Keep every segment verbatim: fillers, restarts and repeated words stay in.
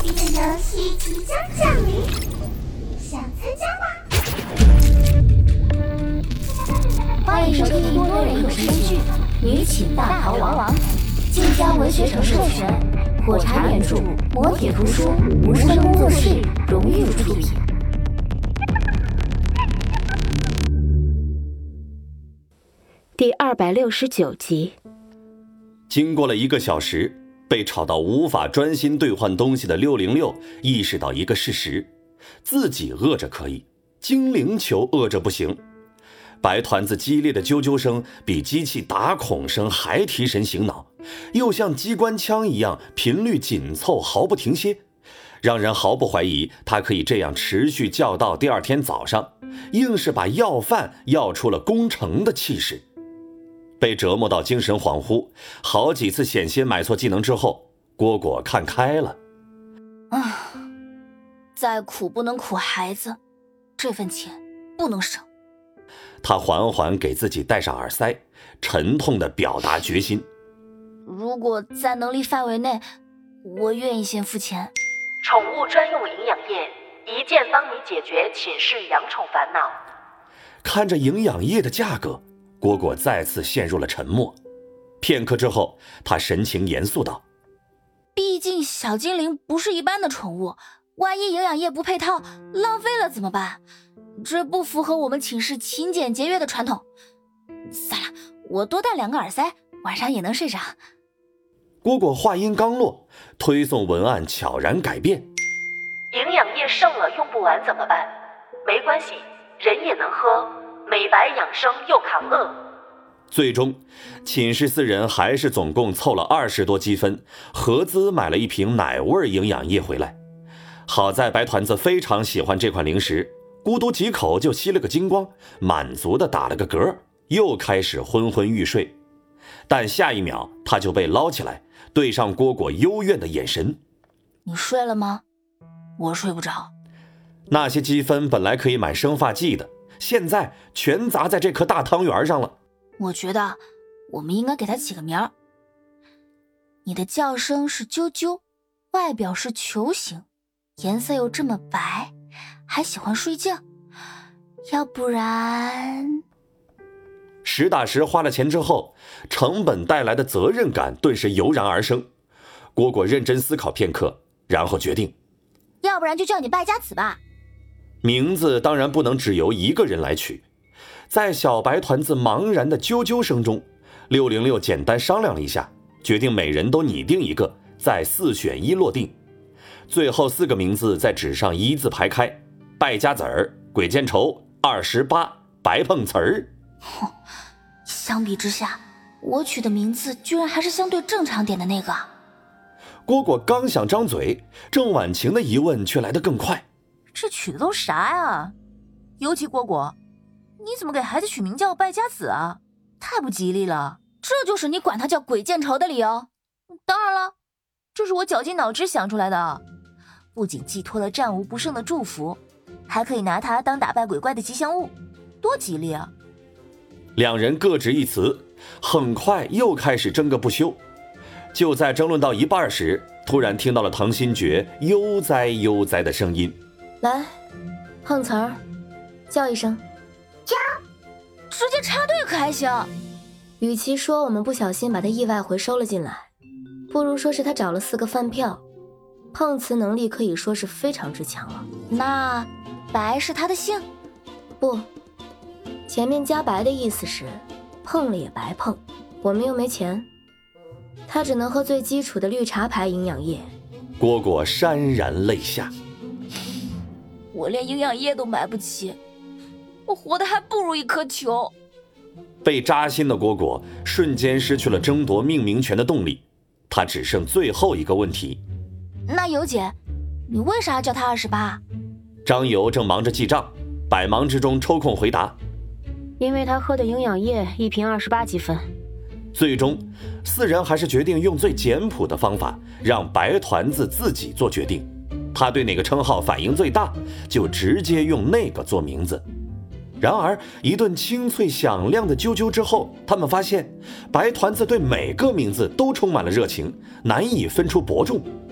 这个游戏即将降临，想参加吗？ 欢迎收听多人有声剧《女寝大逃亡》，晋江文学城授权，火柴原著，磨铁图书，无声工作室荣誉出品。 第二百六十九集。 经过了一个小时，被吵到无法专心兑换东西的六零六意识到一个事实：自己饿着可以，精灵球饿着不行。白团子激烈的啾啾声比机器打孔声还提神醒脑，又像机关枪一样频率紧凑，毫不停歇，让人毫不怀疑他可以这样持续叫到第二天早上，硬是把要饭要出了攻城的气势。被折磨到精神恍惚，好几次险些买错技能之后，蝈蝈看开了。 啊，再苦不能苦孩子，这份钱不能省。 他缓缓给自己戴上耳塞，沉痛地表达决心。 如果在能力范围内，我愿意先付钱。 宠物专用营养液，一键帮你解决寝室养宠烦恼。 看着营养液的价格，蝈蝈再次陷入了沉默。片刻之后，他神情严肃道： 毕竟小精灵不是一般的宠物，万一营养液不配套，浪费了怎么办？这不符合我们寝室勤俭节约的传统。算了，我多带两个耳塞，晚上也能睡着。 蝈蝈话音刚落，推送文案悄然改变： 营养液剩了用不完怎么办？没关系，人也能喝，美白养生又抗饿。 最终，寝室四人还是总共凑了二十多积分，合资买了一瓶奶味营养液回来。好在白团子非常喜欢这款零食，咕嘟几口就吸了个精光，满足的打了个嗝，又开始昏昏欲睡。但下一秒他就被捞起来，对上蝈蝈幽怨的眼神： 你睡了吗？我睡不着。 那些积分本来可以买生发剂的，现在全砸在这颗大汤圆上了。 我觉得我们应该给它起个名儿。你的叫声是啾啾，外表是球形，颜色又这么白，还喜欢睡觉，要不然…… 实打实花了钱之后，成本带来的责任感顿时油然而生。蝈蝈认真思考片刻，然后决定， 要不然就叫你败家子吧。 名字当然不能只由一个人来取。在小白团子茫然的啾啾声中，六零六简单商量了一下，决定每人都拟定一个，再四选一落定。最后四个名字在纸上一字排开：败家子儿、鬼见愁、二十八、白碰瓷儿。 相比之下，我取的名字居然还是相对正常点的那个。 蝈蝈刚想张嘴，郑婉晴的疑问却来得更快： 这取的都啥呀？尤其蝈蝈，你怎么给孩子取名叫败家子啊？太不吉利了。 这就是你管他叫鬼见愁的理由？ 当然了，这是我绞尽脑汁想出来的，不仅寄托了战无不胜的祝福，还可以拿它当打败鬼怪的吉祥物，多吉利啊！ 两人各执一词，很快又开始争个不休。就在争论到一半时，突然听到了唐新觉悠哉悠哉的声音： 来，碰瓷儿，叫一声。 叫！ 直接插队可还行？ 与其说我们不小心把他意外回收了进来，不如说是他找了四个饭票，碰瓷能力可以说是非常之强了。 那白是他的姓？ 不，前面加白的意思是碰了也白碰，我们又没钱，他只能喝最基础的绿茶牌营养液。 蝈蝈潸然泪下， 我连营养液都买不起，我活得还不如一颗球。 被扎心的蝈蝈瞬间失去了争夺命名权的动力，他只剩最后一个问题： 那尤姐，你为啥叫他二十八？ 张游正忙着记账，百忙之中抽空回答： 因为他喝的营养液一瓶二十八积分。 最终，四人还是决定用最简朴的方法，让白团子自己做决定。他对哪个称号反应最大，就直接用那个做名字。然而一顿清脆响亮的啾啾之后，他们发现白团子对每个名字都充满了热情，难以分出伯仲。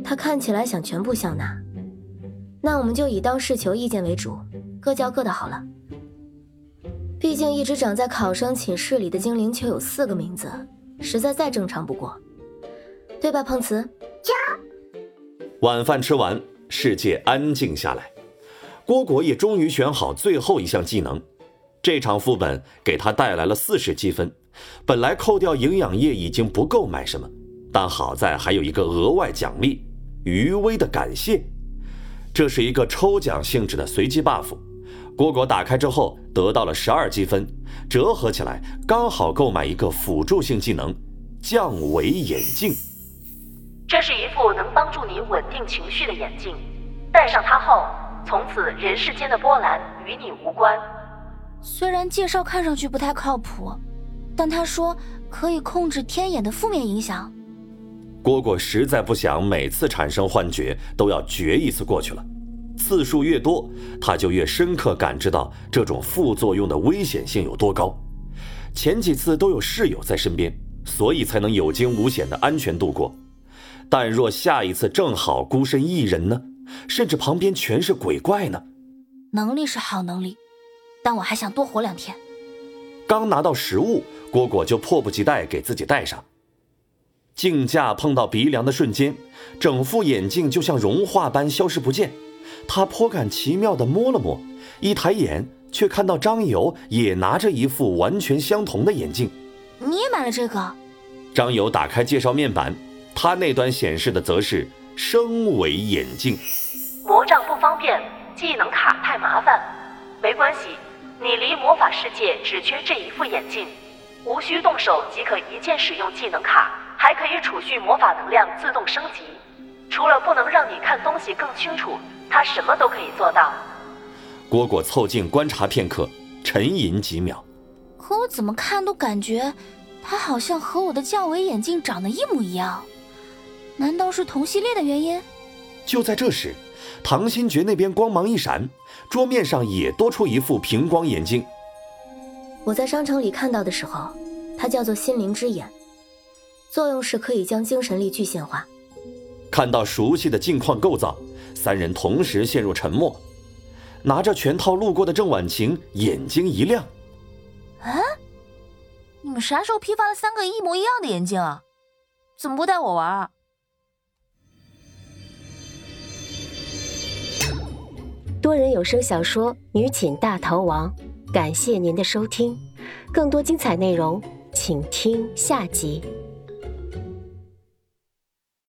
他看起来想全部相纳。那我们就以当事求意见为主，各叫各的好了。毕竟一直长在考生寝室里的精灵球有四个名字，实在再正常不过，对吧，碰瓷？ 晚饭吃完，世界安静下来。蝈蝈也终于选好最后一项技能，这场副本给他带来了四十积分。本来扣掉营养液已经不够买什么，但好在还有一个额外奖励——余威的感谢。这是一个抽奖性质的随机 buff， 蝈蝈打开之后得到了十二积分，折合起来刚好购买一个辅助性技能——降维眼镜。 这是一副能帮助你稳定情绪的眼镜，戴上它后，从此人世间的波澜与你无关。 虽然介绍看上去不太靠谱，但他说可以控制天眼的负面影响。 蝈蝈实在不想每次产生幻觉都要绝一次过去了，次数越多，他就越深刻感知到这种副作用的危险性有多高。前几次都有室友在身边，所以才能有惊无险的安全度过。但若下一次正好孤身一人呢？甚至旁边全是鬼怪呢？ 能力是好能力，但我还想多活两天。 刚拿到食物，蝈蝈就迫不及待给自己戴上。镜架碰到鼻梁的瞬间，整副眼镜就像融化般消失不见。他颇感奇妙地摸了摸，一抬眼却看到张游也拿着一副完全相同的眼镜。 你也买了这个？ 张游打开介绍面板，他那端显示的则是升维眼镜。 魔杖不方便，技能卡太麻烦，没关系，你离魔法世界只缺这一副眼镜，无需动手即可一键使用技能卡，还可以储蓄魔法能量自动升级。除了不能让你看东西更清楚，它什么都可以做到。 蝈蝈凑近观察片刻，沉吟几秒。 可我怎么看都感觉它好像和我的降维眼镜长得一模一样，难道是同系列的原因？ 就在这时，唐新觉那边光芒一闪，桌面上也多出一副平光眼镜。 我在商城里看到的时候，它叫做心灵之眼，作用是可以将精神力具现化。 看到熟悉的镜框构造，三人同时陷入沉默。拿着全套路过的郑婉晴眼睛一亮：“ 啊，你们啥时候批发了三个一模一样的眼镜啊？怎么不带我玩啊？” 多人有声小说《女寝大逃亡》，感谢您的收听，更多精彩内容请听下集。